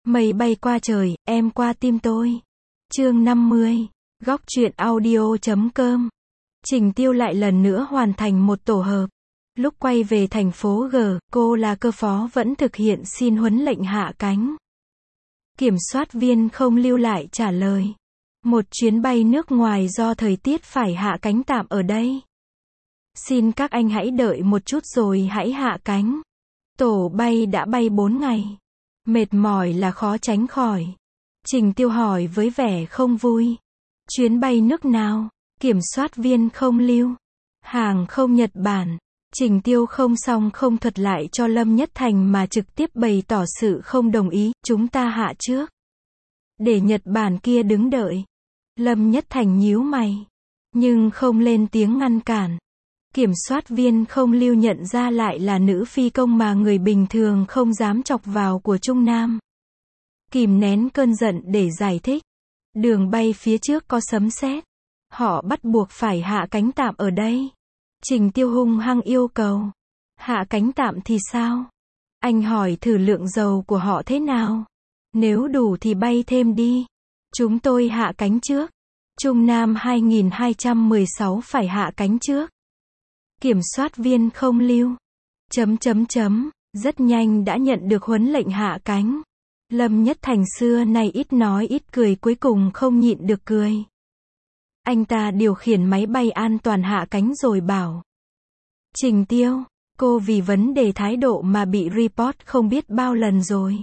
Mây bay qua trời, em qua tim tôi. Chương 50. Góc truyện audio.com. Trình Tiêu lại lần nữa hoàn thành một tổ hợp. Lúc quay về thành phố G, cô là cơ phó vẫn thực hiện xin huấn lệnh hạ cánh. Kiểm soát viên không lưu lại trả lời. Một chuyến bay nước ngoài do thời tiết phải hạ cánh tạm ở đây. Xin các anh hãy đợi một chút rồi hãy hạ cánh. Tổ bay đã bay 4 ngày. Mệt mỏi là khó tránh khỏi. Trình Tiêu hỏi với vẻ không vui. Chuyến bay nước nào? Kiểm soát viên không lưu. Hàng không Nhật Bản. Trình Tiêu không xong không thuật lại cho Lâm Nhất Thành mà trực tiếp bày tỏ sự không đồng ý, chúng ta hạ trước. Để Nhật Bản kia đứng đợi. Lâm Nhất Thành nhíu mày. Nhưng không lên tiếng ngăn cản. Kiểm soát viên không lưu nhận ra lại là nữ phi công mà người bình thường không dám chọc vào của Trung Nam. Kìm nén cơn giận để giải thích. Đường bay phía trước có sấm sét. Họ bắt buộc phải hạ cánh tạm ở đây. Trình Tiêu hung hăng yêu cầu. Hạ cánh tạm thì sao? Anh hỏi thử lượng dầu của họ thế nào? Nếu đủ thì bay thêm đi. Chúng tôi hạ cánh trước. Trung Nam 2216 phải hạ cánh trước. Kiểm soát viên không lưu. Rất nhanh đã nhận được huấn lệnh hạ cánh. Lâm Nhất Thành xưa nay ít nói ít cười cuối cùng không nhịn được cười. Anh ta điều khiển máy bay an toàn hạ cánh rồi bảo. Trình Tiêu, cô vì vấn đề thái độ mà bị report không biết bao lần rồi.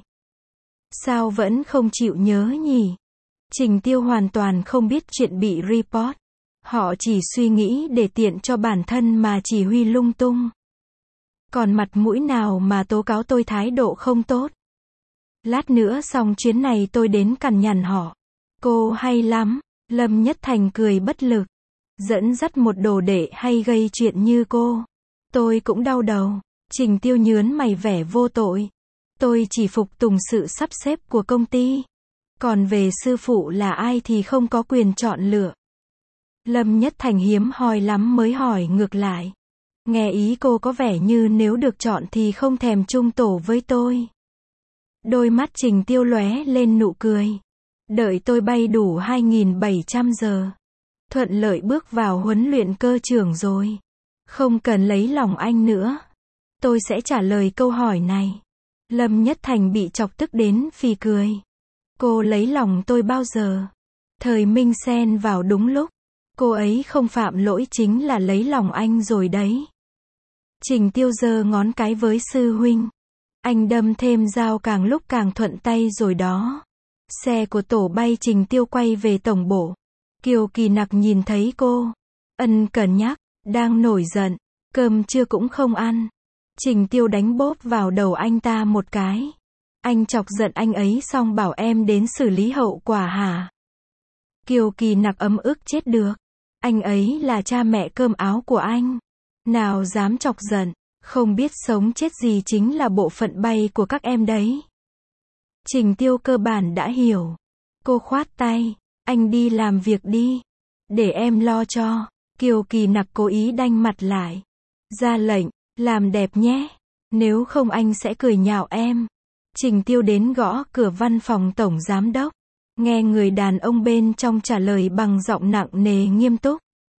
Sao vẫn không chịu nhớ nhỉ? Trình Tiêu hoàn toàn không biết chuyện bị report. Họ chỉ suy nghĩ để tiện cho bản thân mà chỉ huy lung tung. Còn mặt mũi nào mà tố cáo tôi thái độ không tốt. Lát nữa xong chuyến này tôi đến cằn nhằn họ. Cô hay lắm. Lâm Nhất Thành cười bất lực. Dẫn dắt một đồ đệ hay gây chuyện như cô. Tôi cũng đau đầu. Trình Tiêu nhớn mày vẻ vô tội. Tôi chỉ phục tùng sự sắp xếp của công ty. Còn về sư phụ là ai thì không có quyền chọn lựa. Lâm Nhất Thành hiếm hoi lắm mới hỏi ngược lại. Nghe ý cô có vẻ như nếu được chọn thì không thèm chung tổ với tôi. Đôi mắt Trình Tiêu lóe lên nụ cười. Đợi tôi bay đủ 2.700 giờ. Thuận lợi bước vào huấn luyện cơ trưởng rồi. Không cần lấy lòng anh nữa. Tôi sẽ trả lời câu hỏi này. Lâm Nhất Thành bị chọc tức đến phì cười. Cô lấy lòng tôi bao giờ? Thời Minh xen vào đúng lúc. Cô ấy không phạm lỗi chính là lấy lòng anh rồi đấy. Trình Tiêu giơ ngón cái với sư huynh. Anh đâm thêm dao càng lúc càng thuận tay rồi đó. Xe của tổ bay Trình Tiêu quay về tổng bộ. Kiều Kỳ Nặc nhìn thấy cô. Ân cần nhắc, đang nổi giận, cơm trưa cũng không ăn. Trình Tiêu đánh bóp vào đầu anh ta một cái. Anh chọc giận anh ấy xong bảo em đến xử lý hậu quả hả? Kiều Kỳ Nặc ấm ức chết được. Anh ấy là cha mẹ cơm áo của anh. Nào dám chọc giận, không biết sống chết gì chính là bộ phận bay của các em đấy. Trình Tiêu cơ bản đã hiểu. Cô khoát tay, anh đi làm việc đi. Để em lo cho. Kiều Kỳ Nặc cố ý đanh mặt lại. Ra lệnh, làm đẹp nhé. Nếu không anh sẽ cười nhạo em. Trình Tiêu đến gõ cửa văn phòng tổng giám đốc. Nghe người đàn ông bên trong trả lời bằng giọng nặng nề nghiêm túc.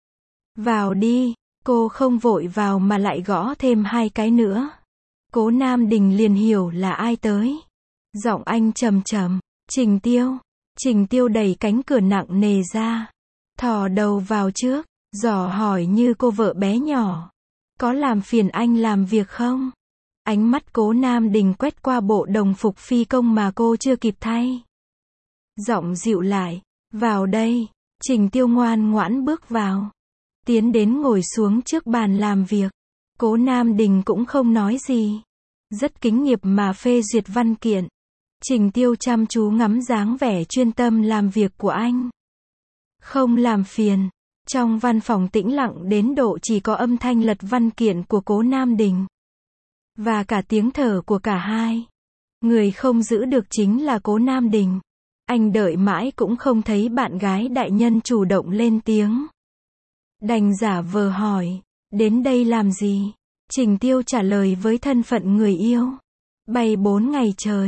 Vào đi. Cô không vội vào mà lại gõ thêm 2 cái nữa. Cố Nam Đình liền hiểu là ai tới. Giọng anh trầm trầm. Trình Tiêu. Trình Tiêu đẩy cánh cửa nặng nề ra. Thò đầu vào trước. Dò hỏi như cô vợ bé nhỏ. Có làm phiền anh làm việc không? Ánh mắt Cố Nam Đình quét qua bộ đồng phục phi công mà cô chưa kịp thay. Giọng dịu lại. Vào đây. Trình Tiêu ngoan ngoãn bước vào. Tiến đến ngồi xuống trước bàn làm việc. Cố Nam Đình cũng không nói gì. Rất kính nghiệp mà phê duyệt văn kiện. Trình Tiêu chăm chú ngắm dáng vẻ chuyên tâm làm việc của anh. Không làm phiền. Trong văn phòng tĩnh lặng đến độ chỉ có âm thanh lật văn kiện của Cố Nam Đình. Và cả tiếng thở của cả hai. Người không giữ được chính là Cố Nam Đình. Anh đợi mãi cũng không thấy bạn gái đại nhân chủ động lên tiếng. Đành giả vờ hỏi. Đến đây làm gì? Trình Tiêu trả lời với thân phận người yêu. Bay 4 ngày trời.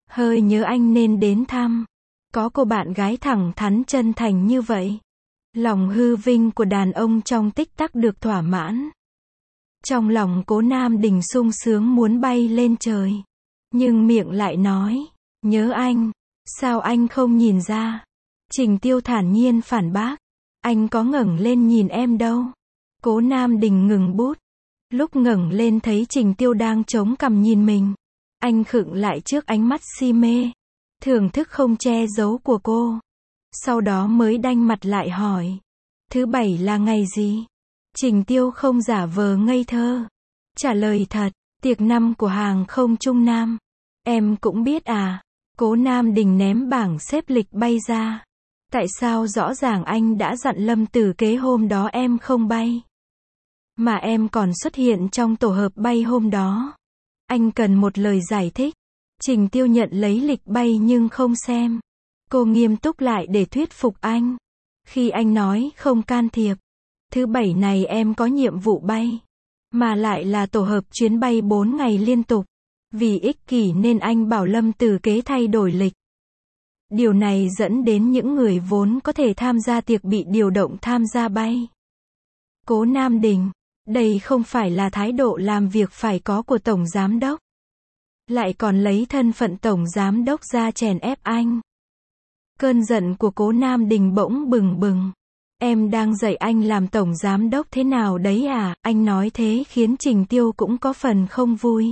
Hơi nhớ anh nên đến thăm. Có cô bạn gái thẳng thắn chân thành như vậy. Lòng hư vinh của đàn ông trong tích tắc được thỏa mãn. Trong lòng Cố Nam Đình sung sướng muốn bay lên trời. Nhưng miệng lại nói, nhớ anh. Sao anh không nhìn ra? Trình Tiêu thản nhiên phản bác. Anh có ngẩng lên nhìn em đâu. Cố Nam Đình ngừng bút. Lúc ngẩng lên thấy Trình Tiêu đang chống cằm nhìn mình. Anh khựng lại trước ánh mắt si mê, thưởng thức không che giấu của cô. Sau đó mới đanh mặt lại hỏi. Thứ bảy là ngày gì? Trình Tiêu không giả vờ ngây thơ. Trả lời thật, tiệc năm của hàng không Trung Nam. Em cũng biết à? Cố Nam Đình ném bảng xếp lịch bay ra. Tại sao rõ ràng anh đã dặn Lâm Tử Kế hôm đó em không bay? Mà em còn xuất hiện trong tổ hợp bay hôm đó. Anh cần một lời giải thích. Trình Tiêu nhận lấy lịch bay nhưng không xem. Cô nghiêm túc lại để thuyết phục anh. Khi anh nói không can thiệp. Thứ bảy này em có nhiệm vụ bay. Mà lại là tổ hợp chuyến bay 4 ngày liên tục. Vì ích kỷ nên anh bảo Lâm Tử Kế thay đổi lịch. Điều này dẫn đến những người vốn có thể tham gia tiệc bị điều động tham gia bay. Cố Nam Đình, đây không phải là thái độ làm việc phải có của Tổng Giám Đốc. Lại còn lấy thân phận Tổng Giám Đốc ra chèn ép anh. Cơn giận của Cố Nam Đình bỗng bừng bừng. Em đang dạy anh làm Tổng Giám Đốc thế nào đấy à? Anh nói thế khiến Trình Tiêu cũng có phần không vui.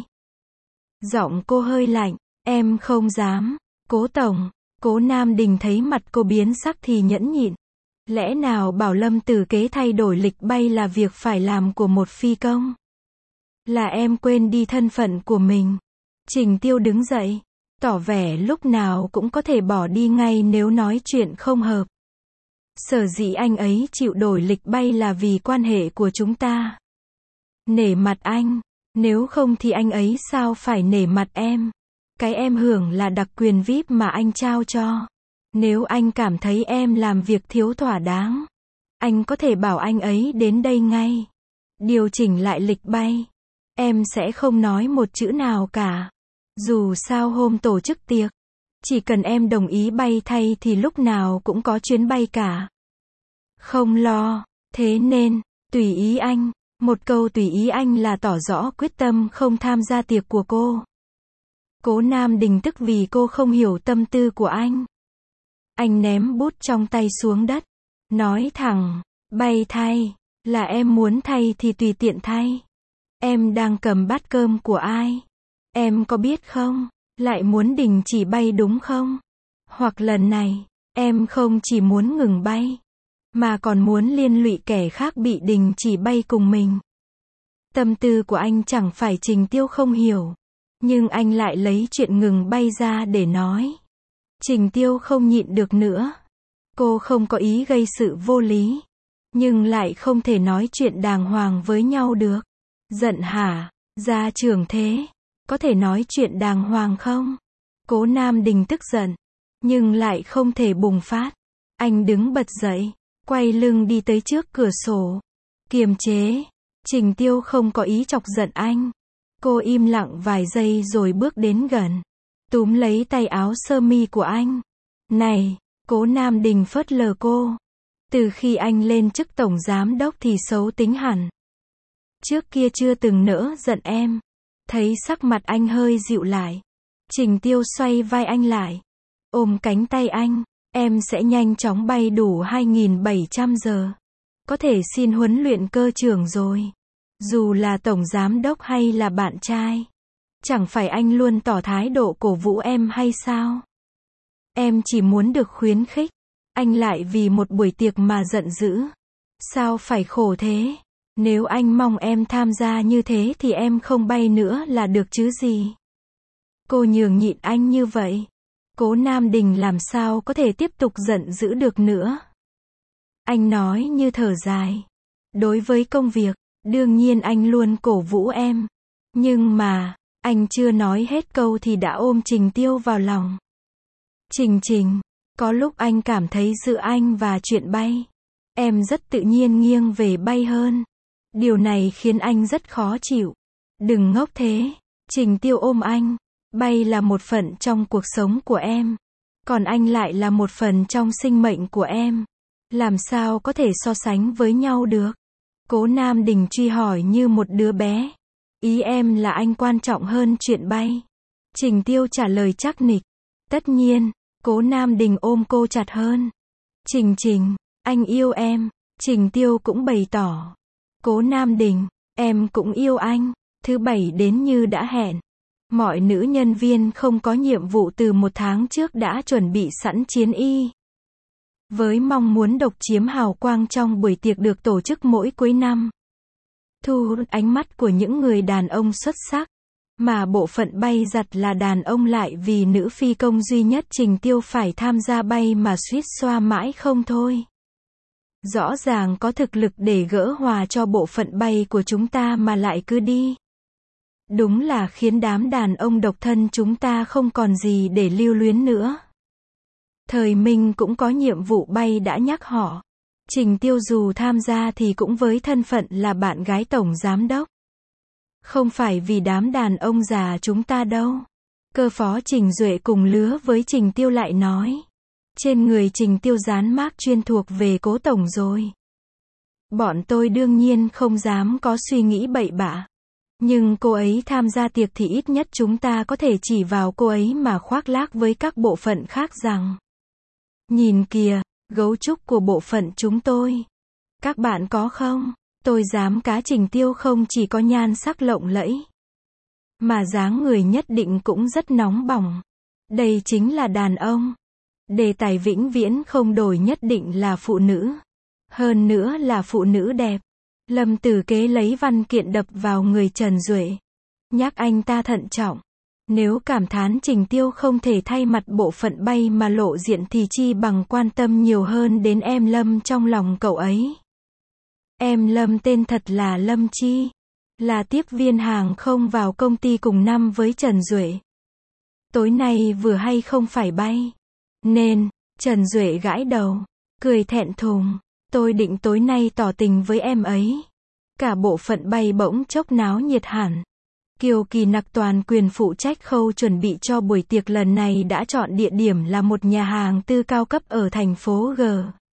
Giọng cô hơi lạnh. Em không dám. Cố Tổng. Cố Nam Đình thấy mặt cô biến sắc thì nhẫn nhịn. Lẽ nào bảo Lâm Tử Kế thay đổi lịch bay là việc phải làm của một phi công? Là em quên đi thân phận của mình. Trình Tiêu đứng dậy, tỏ vẻ lúc nào cũng có thể bỏ đi ngay nếu nói chuyện không hợp. Sở dĩ anh ấy chịu đổi lịch bay là vì quan hệ của chúng ta. Nể mặt anh, nếu không thì anh ấy sao phải nể mặt em? Cái em hưởng là đặc quyền VIP mà anh trao cho. Nếu anh cảm thấy em làm việc thiếu thỏa đáng, anh có thể bảo anh ấy đến đây ngay. Điều chỉnh lại lịch bay. Em sẽ không nói một chữ nào cả. Dù sao hôm tổ chức tiệc, chỉ cần em đồng ý bay thay thì lúc nào cũng có chuyến bay cả. Không lo. Thế nên, tùy ý anh. Một câu tùy ý anh là tỏ rõ quyết tâm không tham gia tiệc của cô. Cố Nam Đình tức vì cô không hiểu tâm tư của anh. Anh ném bút trong tay xuống đất. Nói thẳng, bay thay, là em muốn thay thì tùy tiện thay. Em đang cầm bát cơm của ai? Em có biết không? Lại muốn đình chỉ bay đúng không? Hoặc lần này, em không chỉ muốn ngừng bay, mà còn muốn liên lụy kẻ khác bị đình chỉ bay cùng mình. Tâm tư của anh chẳng phải Trình Tiêu không hiểu. Nhưng anh lại lấy chuyện ngừng bay ra để nói. Trình Tiêu không nhịn được nữa. Cô không có ý gây sự vô lý. Nhưng lại không thể nói chuyện đàng hoàng với nhau được. Giận hả? Gia trưởng thế. Có thể nói chuyện đàng hoàng không? Cố Nam Đình tức giận. Nhưng lại không thể bùng phát. Anh đứng bật dậy. Quay lưng đi tới trước cửa sổ. Kiềm chế. Trình Tiêu không có ý chọc giận anh. Cô im lặng vài giây rồi bước đến gần. Túm lấy tay áo sơ mi của anh. Này, Cố Nam Đình phớt lờ cô. Từ khi anh lên chức Tổng Giám Đốc thì xấu tính hẳn. Trước kia chưa từng nỡ giận em. Thấy sắc mặt anh hơi dịu lại. Trình Tiêu xoay vai anh lại. Ôm cánh tay anh. Em sẽ nhanh chóng bay đủ 2.700 giờ. Có thể xin huấn luyện cơ trưởng rồi. Dù là Tổng Giám Đốc hay là bạn trai. Chẳng phải anh luôn tỏ thái độ cổ vũ em hay sao? Em chỉ muốn được khuyến khích. Anh lại vì một buổi tiệc mà giận dữ. Sao phải khổ thế? Nếu anh mong em tham gia như thế thì em không bay nữa là được chứ gì? Cô nhường nhịn anh như vậy. Cố Nam Đình làm sao có thể tiếp tục giận dữ được nữa? Anh nói như thở dài. Đối với công việc, đương nhiên anh luôn cổ vũ em. Nhưng mà, anh chưa nói hết câu thì đã ôm Trình Tiêu vào lòng. Trình, có lúc anh cảm thấy giữa anh và chuyện bay, em rất tự nhiên nghiêng về bay hơn. Điều này khiến anh rất khó chịu. Đừng ngốc thế. Trình Tiêu ôm anh. Bay là một phần trong cuộc sống của em. Còn anh lại là một phần trong sinh mệnh của em. Làm sao có thể so sánh với nhau được? Cố Nam Đình truy hỏi như một đứa bé. Ý em là anh quan trọng hơn chuyện bay. Trình Tiêu trả lời chắc nịch. Tất nhiên. Cố Nam Đình ôm cô chặt hơn. Trình, anh yêu em. Trình Tiêu cũng bày tỏ. Cố Nam Đình, em cũng yêu anh. Thứ bảy đến như đã hẹn. Mọi nữ nhân viên không có nhiệm vụ từ 1 tháng trước đã chuẩn bị sẵn chiến y. Với mong muốn độc chiếm hào quang trong buổi tiệc được tổ chức mỗi cuối năm. Thu hút ánh mắt của những người đàn ông xuất sắc. Mà bộ phận bay giặt là đàn ông lại vì nữ phi công duy nhất Trình Tiêu phải tham gia bay mà suýt xoa mãi không thôi. Rõ ràng có thực lực để gỡ hòa cho bộ phận bay của chúng ta mà lại cứ đi. Đúng là khiến đám đàn ông độc thân chúng ta không còn gì để lưu luyến nữa. Thời Minh cũng có nhiệm vụ bay đã nhắc họ. Trình Tiêu dù tham gia thì cũng với thân phận là bạn gái tổng giám đốc. Không phải vì đám đàn ông già chúng ta đâu. Cơ phó Trình Duệ cùng lứa với Trình Tiêu lại nói. Trên người Trình Tiêu dán mác chuyên thuộc về Cố tổng rồi. Bọn tôi đương nhiên không dám có suy nghĩ bậy bạ. Nhưng cô ấy tham gia tiệc thì ít nhất chúng ta có thể chỉ vào cô ấy mà khoác lác với các bộ phận khác rằng. Nhìn kìa, gấu trúc của bộ phận chúng tôi. Các bạn có không? Tôi dám cá Trình Tiêu không chỉ có nhan sắc lộng lẫy. Mà dáng người nhất định cũng rất nóng bỏng. Đây chính là đàn ông. Đề tài vĩnh viễn không đổi nhất định là phụ nữ. Hơn nữa là phụ nữ đẹp. Lâm Tử Kế lấy văn kiện đập vào người Trần Duệ. Nhắc anh ta thận trọng. Nếu cảm thán Trình Tiêu không thể thay mặt bộ phận bay mà lộ diện thì chi bằng quan tâm nhiều hơn đến em Lâm trong lòng cậu ấy. Em Lâm tên thật là Lâm Chi. Là tiếp viên hàng không vào công ty cùng năm với Trần Duệ. Tối nay vừa hay không phải bay. Nên, Trần Duệ gãi đầu. Cười thẹn thùng. Tôi định tối nay tỏ tình với em ấy. Cả bộ phận bay bỗng chốc náo nhiệt hẳn. Kiều Kỳ Nặc toàn quyền phụ trách khâu chuẩn bị cho buổi tiệc lần này đã chọn địa điểm là một nhà hàng tư cao cấp ở thành phố G.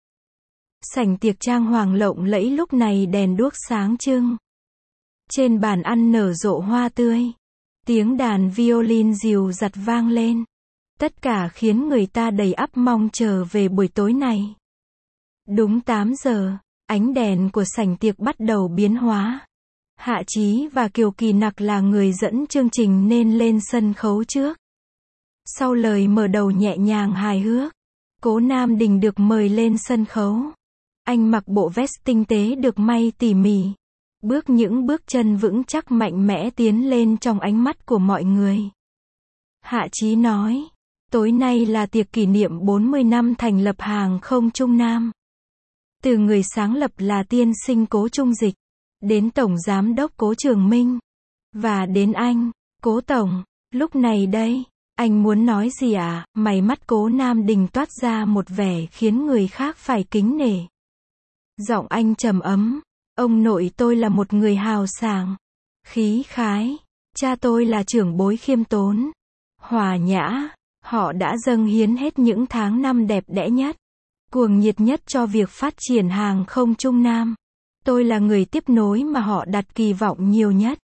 Sảnh tiệc trang hoàng lộng lẫy lúc này đèn đuốc sáng trưng. Trên bàn ăn nở rộ hoa tươi. Tiếng đàn violin dịu dặt vang lên. Tất cả khiến người ta đầy ắp mong chờ về buổi tối này. Đúng 8 giờ, ánh đèn của sảnh tiệc bắt đầu biến hóa. Hạ Chí và Kiều Kỳ Nặc là người dẫn chương trình nên lên sân khấu trước. Sau lời mở đầu nhẹ nhàng hài hước, Cố Nam Đình được mời lên sân khấu. Anh mặc bộ vest tinh tế được may tỉ mỉ. Bước những bước chân vững chắc mạnh mẽ tiến lên trong ánh mắt của mọi người. Hạ Chí nói, tối nay là tiệc kỷ niệm 40 năm thành lập hàng không Trung Nam. Từ người sáng lập là tiên sinh Cố Trung Dịch, đến tổng giám đốc Cố Trường Minh, và đến anh, Cố tổng, lúc này đây, anh muốn nói gì à? Mày mắt Cố Nam Đình toát ra một vẻ khiến người khác phải kính nể. Giọng anh trầm ấm, ông nội tôi là một người hào sảng, khí khái, cha tôi là trưởng bối khiêm tốn, hòa nhã, họ đã dâng hiến hết những tháng năm đẹp đẽ nhất, cuồng nhiệt nhất cho việc phát triển hàng không Trung Nam. Tôi là người tiếp nối mà họ đặt kỳ vọng nhiều nhất.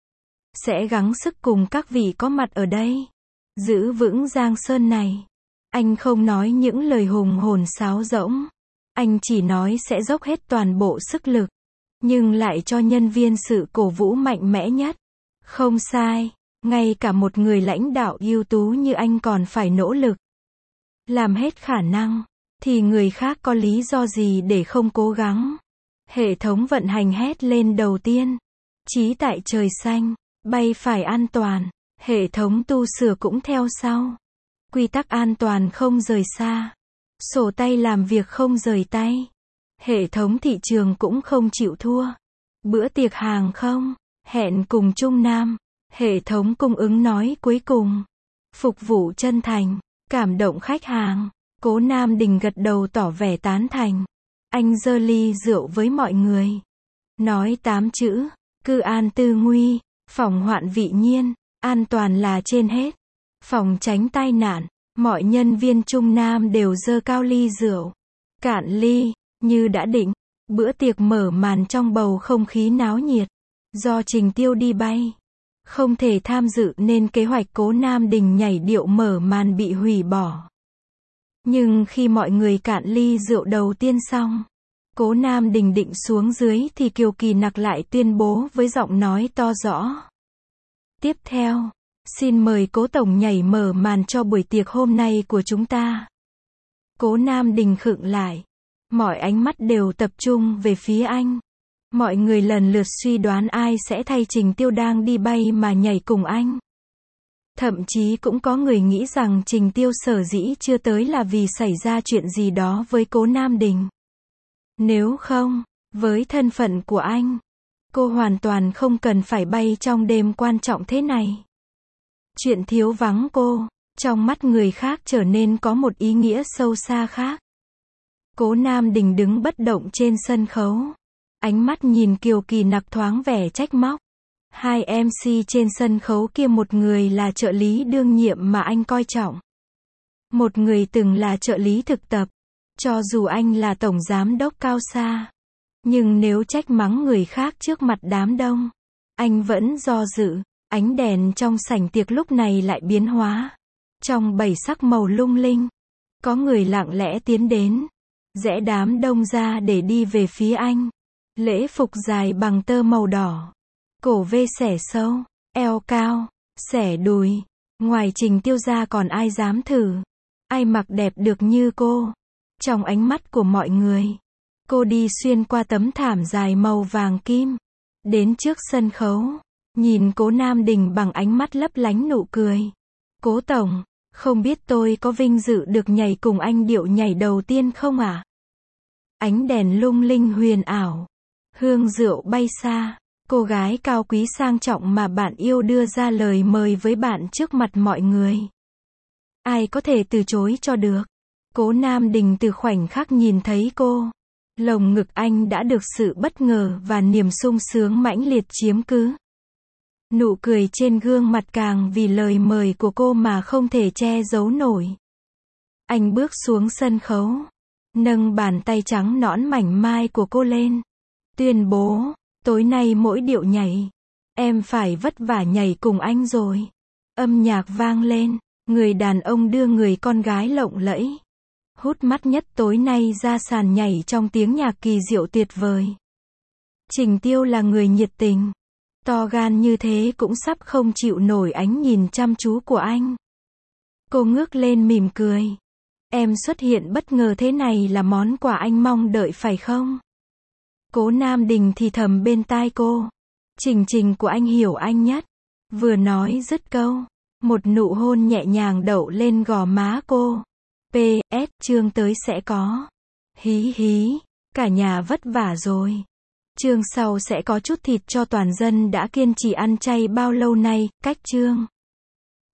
Sẽ gắng sức cùng các vị có mặt ở đây. Giữ vững Giang Sơn này. Anh không nói những lời hùng hồn sáo rỗng. Anh chỉ nói sẽ dốc hết toàn bộ sức lực. Nhưng lại cho nhân viên sự cổ vũ mạnh mẽ nhất. Không sai. Ngay cả một người lãnh đạo ưu tú như anh còn phải nỗ lực. Làm hết khả năng. Thì người khác có lý do gì để không cố gắng. Hệ thống vận hành hét lên đầu tiên. Chí tại trời xanh, bay phải an toàn. Hệ thống tu sửa cũng theo sau. Quy tắc an toàn không rời xa. Sổ tay làm việc không rời tay. Hệ thống thị trường cũng không chịu thua. Bữa tiệc hàng không, hẹn cùng Trung Nam. Hệ thống cung ứng nói cuối cùng. Phục vụ chân thành, cảm động khách hàng. Cố Nam Đình gật đầu tỏ vẻ tán thành. Anh giơ ly rượu với mọi người. Nói 8 chữ, cư an tư nguy, phòng hoạn vị nhiên, an toàn là trên hết. Phòng tránh tai nạn, mọi nhân viên Trung Nam đều giơ cao ly rượu. Cạn ly, như đã định. Bữa tiệc mở màn trong bầu không khí náo nhiệt. Do Trình Tiêu đi bay, không thể tham dự nên kế hoạch Cố Nam Đình nhảy điệu mở màn bị hủy bỏ. Nhưng khi mọi người cạn ly rượu đầu tiên xong, Cố Nam Đình định xuống dưới thì Kiều Kỳ Nặc lại tuyên bố với giọng nói to rõ. Tiếp theo, xin mời Cố Tổng nhảy mở màn cho buổi tiệc hôm nay của chúng ta. Cố Nam Đình khựng lại. Mọi ánh mắt đều tập trung về phía anh. Mọi người lần lượt suy đoán ai sẽ thay Trình Tiêu đang đi bay mà nhảy cùng anh. Thậm chí cũng có người nghĩ rằng Trình Tiêu sở dĩ chưa tới là vì xảy ra chuyện gì đó với Cố Nam Đình. Nếu không, với thân phận của anh, cô hoàn toàn không cần phải bay trong đêm quan trọng thế này. Chuyện thiếu vắng cô, trong mắt người khác trở nên có một ý nghĩa sâu xa khác. Cố Nam Đình đứng bất động trên sân khấu. Ánh mắt nhìn Kiều Kỳ Nặc thoáng vẻ trách móc. Hai MC trên sân khấu kia, một người là trợ lý đương nhiệm mà anh coi trọng. Một người từng là trợ lý thực tập. Cho dù anh là tổng giám đốc cao xa, nhưng nếu trách mắng người khác trước mặt đám đông, anh vẫn do dự. Ánh đèn trong sảnh tiệc lúc này lại biến hóa. Trong bảy sắc màu lung linh, có người lặng lẽ tiến đến, rẽ đám đông ra để đi về phía anh. Lễ phục dài bằng tơ màu đỏ, cổ vê xẻ sâu, eo cao, xẻ đùi. Ngoài Trình Tiêu ra còn ai dám thử? Ai mặc đẹp được như cô? Trong ánh mắt của mọi người, cô đi xuyên qua tấm thảm dài màu vàng kim, đến trước sân khấu, nhìn Cố Nam Đình bằng ánh mắt lấp lánh nụ cười. Cố Tổng, không biết tôi có vinh dự được nhảy cùng anh điệu nhảy đầu tiên không ạ? Ánh đèn lung linh huyền ảo, hương rượu bay xa, cô gái cao quý sang trọng mà bạn yêu đưa ra lời mời với bạn trước mặt mọi người. Ai có thể từ chối cho được? Cố Nam Đình từ khoảnh khắc nhìn thấy cô, lồng ngực anh đã được sự bất ngờ và niềm sung sướng mãnh liệt chiếm cứ. Nụ cười trên gương mặt càng vì lời mời của cô mà không thể che giấu nổi. Anh bước xuống sân khấu, nâng bàn tay trắng nõn mảnh mai của cô lên, tuyên bố, tối nay mỗi điệu nhảy, em phải vất vả nhảy cùng anh rồi. Âm nhạc vang lên, người đàn ông đưa người con gái lộng lẫy, hút mắt nhất tối nay ra sàn nhảy trong tiếng nhạc kỳ diệu tuyệt vời. Trình Tiêu là người nhiệt tình, to gan như thế cũng sắp không chịu nổi ánh nhìn chăm chú của anh. Cô ngước lên mỉm cười. Em xuất hiện bất ngờ thế này là món quà anh mong đợi phải không? Cố Nam Đình thì thầm bên tai cô. Trình của anh hiểu anh nhất. Vừa nói dứt câu, một nụ hôn nhẹ nhàng đậu lên gò má cô. PS, chương tới sẽ có. Hí hí, cả nhà vất vả rồi. Chương sau sẽ có chút thịt cho toàn dân đã kiên trì ăn chay bao lâu nay. Cách chương